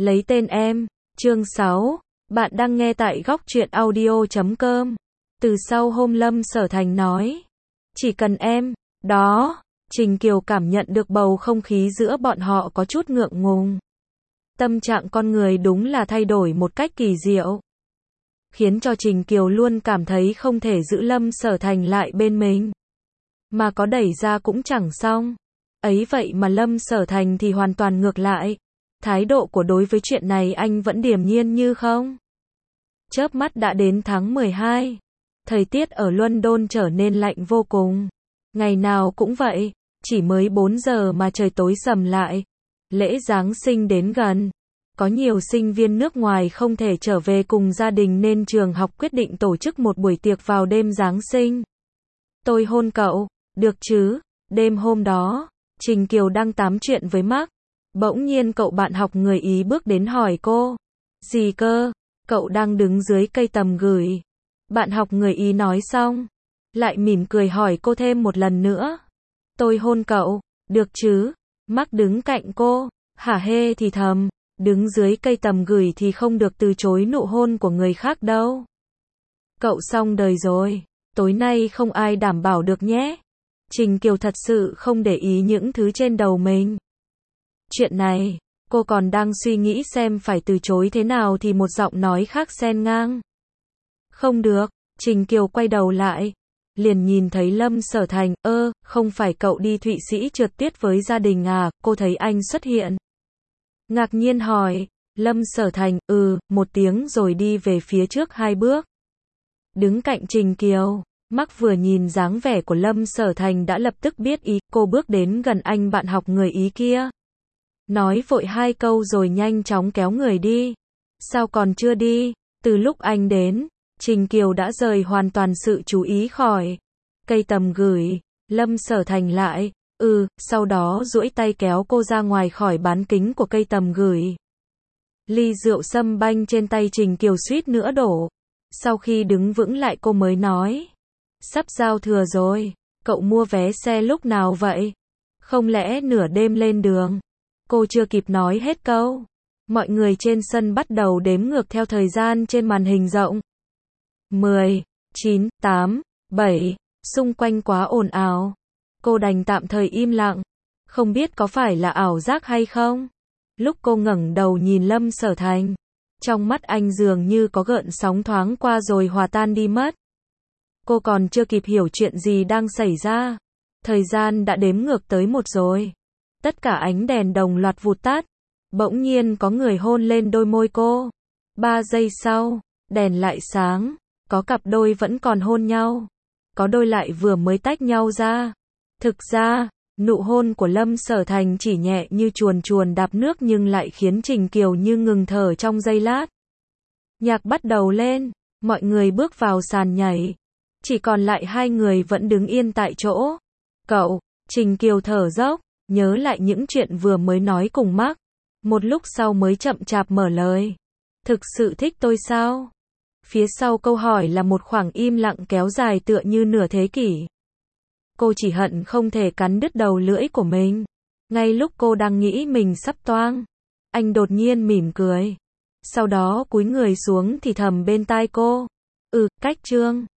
Lấy tên em. Chương 6. Bạn đang nghe tại góc truyện audio.com. Từ sau hôm Lâm Sở Thành nói, chỉ cần em, đó, Trình Kiều cảm nhận được bầu không khí giữa bọn họ có chút ngượng ngùng. Tâm trạng con người đúng là thay đổi một cách kỳ diệu, khiến cho Trình Kiều luôn cảm thấy không thể giữ Lâm Sở Thành lại bên mình, mà có đẩy ra cũng chẳng xong. Ấy vậy mà Lâm Sở Thành thì hoàn toàn ngược lại. Thái độ của đối với chuyện này anh vẫn điềm nhiên như không. Chớp mắt đã đến tháng 12. Thời tiết ở London trở nên lạnh vô cùng. Ngày nào cũng vậy, chỉ mới 4 giờ mà trời tối sầm lại. Lễ Giáng sinh đến gần. Có nhiều sinh viên nước ngoài không thể trở về cùng gia đình nên trường học quyết định tổ chức một buổi tiệc vào đêm Giáng sinh. Tôi hôn cậu, được chứ? Đêm hôm đó, Trình Kiều đang tám chuyện với Mark. Bỗng nhiên cậu bạn học người Ý bước đến hỏi cô. Gì cơ? Cậu đang đứng dưới cây tầm gửi. Bạn học người Ý nói xong, lại mỉm cười hỏi cô thêm một lần nữa. Tôi hôn cậu, được chứ? Mark đứng cạnh cô, hả hê thì thầm, đứng dưới cây tầm gửi thì không được từ chối nụ hôn của người khác đâu. Cậu xong đời rồi, tối nay không ai đảm bảo được nhé. Trình Kiều thật sự không để ý những thứ trên đầu mình. Chuyện này, cô còn đang suy nghĩ xem phải từ chối thế nào thì một giọng nói khác xen ngang. Không được, Trình Kiều quay đầu lại, liền nhìn thấy Lâm Sở Thành. Không phải cậu đi Thụy Sĩ trượt tuyết với gia đình à? Cô thấy anh xuất hiện, ngạc nhiên hỏi. Lâm Sở Thành, một tiếng rồi đi về phía trước 2 bước. Đứng cạnh Trình Kiều, Mark vừa nhìn dáng vẻ của Lâm Sở Thành đã lập tức biết ý. Cô bước đến gần anh bạn học người Ý kia, nói vội 2 câu rồi nhanh chóng kéo người đi. Sao còn chưa đi? Từ lúc anh đến, Trình Kiều đã rời hoàn toàn sự chú ý khỏi cây tầm gửi. Lâm Sở Thành lại, sau đó duỗi tay kéo cô ra ngoài khỏi bán kính của cây tầm gửi. Ly rượu sâm banh trên tay Trình Kiều suýt nữa đổ. Sau khi đứng vững lại cô mới nói, sắp giao thừa rồi, cậu mua vé xe lúc nào vậy? Không lẽ nửa đêm lên đường? Cô chưa kịp nói hết câu, mọi người trên sân bắt đầu đếm ngược theo thời gian trên màn hình rộng. 10, 9, 8, 7, xung quanh quá ồn ào. Cô đành tạm thời im lặng, không biết có phải là ảo giác hay không. Lúc cô ngẩng đầu nhìn Lâm Sở Thành, trong mắt anh dường như có gợn sóng thoáng qua rồi hòa tan đi mất. Cô còn chưa kịp hiểu chuyện gì đang xảy ra, thời gian đã đếm ngược tới 1 rồi. Tất cả ánh đèn đồng loạt vụt tắt. Bỗng nhiên có người hôn lên đôi môi cô. 3 giây sau, đèn lại sáng. Có cặp đôi vẫn còn hôn nhau, có đôi lại vừa mới tách nhau ra. Thực ra, nụ hôn của Lâm Sở Thành chỉ nhẹ như chuồn chuồn đạp nước nhưng lại khiến Trình Kiều như ngừng thở trong giây lát. Nhạc bắt đầu lên, mọi người bước vào sàn nhảy. Chỉ còn lại 2 người vẫn đứng yên tại chỗ. Cậu, Trình Kiều thở dốc, nhớ lại những chuyện vừa mới nói cùng Mark. Một lúc sau mới chậm chạp mở lời. Thực sự thích tôi sao? Phía sau câu hỏi là một khoảng im lặng kéo dài tựa như nửa thế kỷ. Cô chỉ hận không thể cắn đứt đầu lưỡi của mình. Ngay lúc cô đang nghĩ mình sắp toang, anh đột nhiên mỉm cười. Sau đó cúi người xuống thì thầm bên tai cô. Cách Trương.